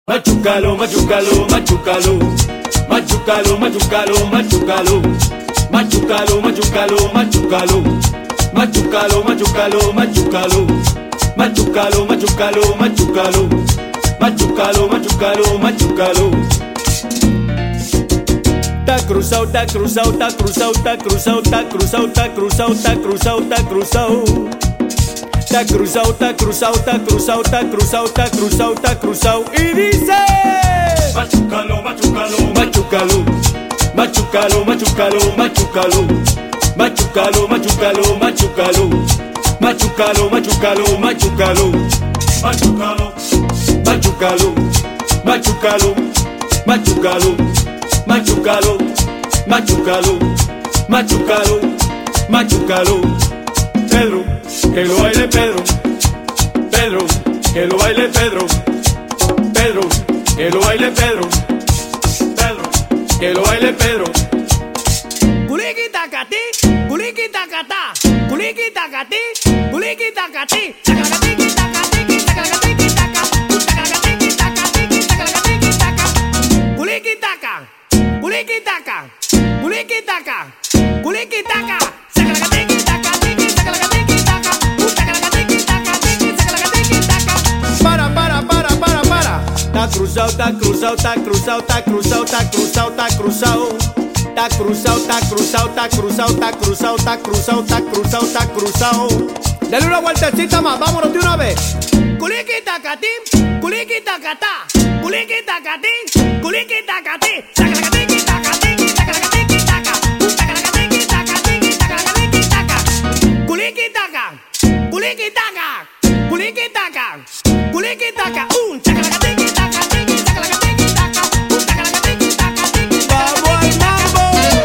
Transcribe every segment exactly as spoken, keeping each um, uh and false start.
Machucalo, machucalo, machucalo, machucalo, machucalo, machucalo, machucalo, machucalo, machucalo, machucalo, machucalo, machucalo, machucalo, machucalo, machucalo, machucalo, machucalo, machucalo. Ta cruzado, ta cruzado, ta cruzado, ta cruzado, ta cruzado, ta cruzado, ta cruzado, ta cruzado. Ta cruzado, ta cruzado, ta cruzado, ta cruzado, ta cruzado, ta cruzado. Y dice: Machucalo, machucalo, machucalo, machucalo, machucalo, machucalo, machucalo, machucalo, machucalo, machucalo, machucalo, machucalo, machucalo, machucalo, machucalo, machucalo, machucalo, machucalo, machucalo, machucalo. Pedro, que lo baile Pedro, Pedro, que lo baile Pedro, Pedro, que lo baile Pedro, Pedro, que lo baile Pedro. Kuliki takati, kuliki takata, kuliki takati, kuliki takati, takalakatiki takatiki, takalakatiki taka, takalakatiki takatiki, takalakatiki taka, kuliki taka, kuliki taka, kuliki taka, kuliki taka, takalakatiki takatiki, takalakatiki taka, takalakatiki takatiki, takalakatiki taka. Para, para, para, para, para. Ta cruzado, ta cruzado, ta cruzado, ta cruzado, ta cruzado, ta cruzado. Ta cruzado, ta cruzado, ta cruzado, ta cruzado, ta cruzado, ta cruzado, ta cruzado. Dale una vueltecita más, vámonos de una vez. Kuliki takati, kuliki takata, kuliki takati, kuliki takati, takalakatiki takatiki, takalakatiki taka, takalakatiki takatiki, takalakatiki taka, kuliki taka, kuliki taka, kuliki taka, kuliki taka, un takalakatiki takatiki, takalakatiki taka, un takalakatiki takatiki, Vamos al mambo.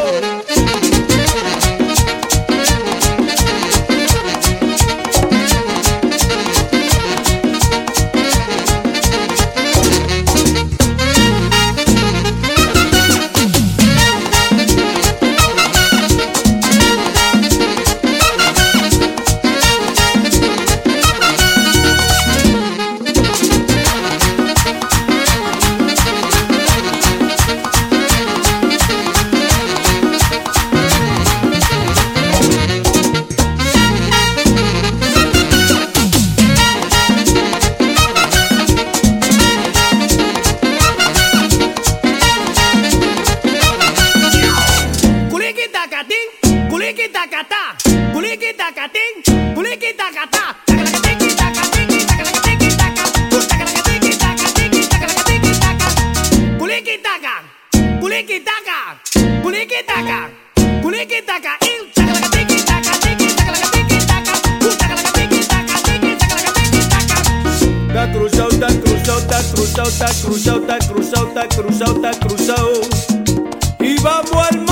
kuliki takati, kuliki takata, kuliki takati, kuliki takata, takalakatiki takatiki, takalakatiki taka, takalakatiki takatiki, takalakatiki taka, kuliki taka, kuliki taka, kuliki taka, kuliki taka, il takalakatiki takatiki, takalakatiki taka, takalakatiki takatiki, takalakatiki taka. Ta cruzado, ta cruzado, ta cruzado, ta cruzado, ta cruzado, ta cruzado, ta cruzado. Y vamos al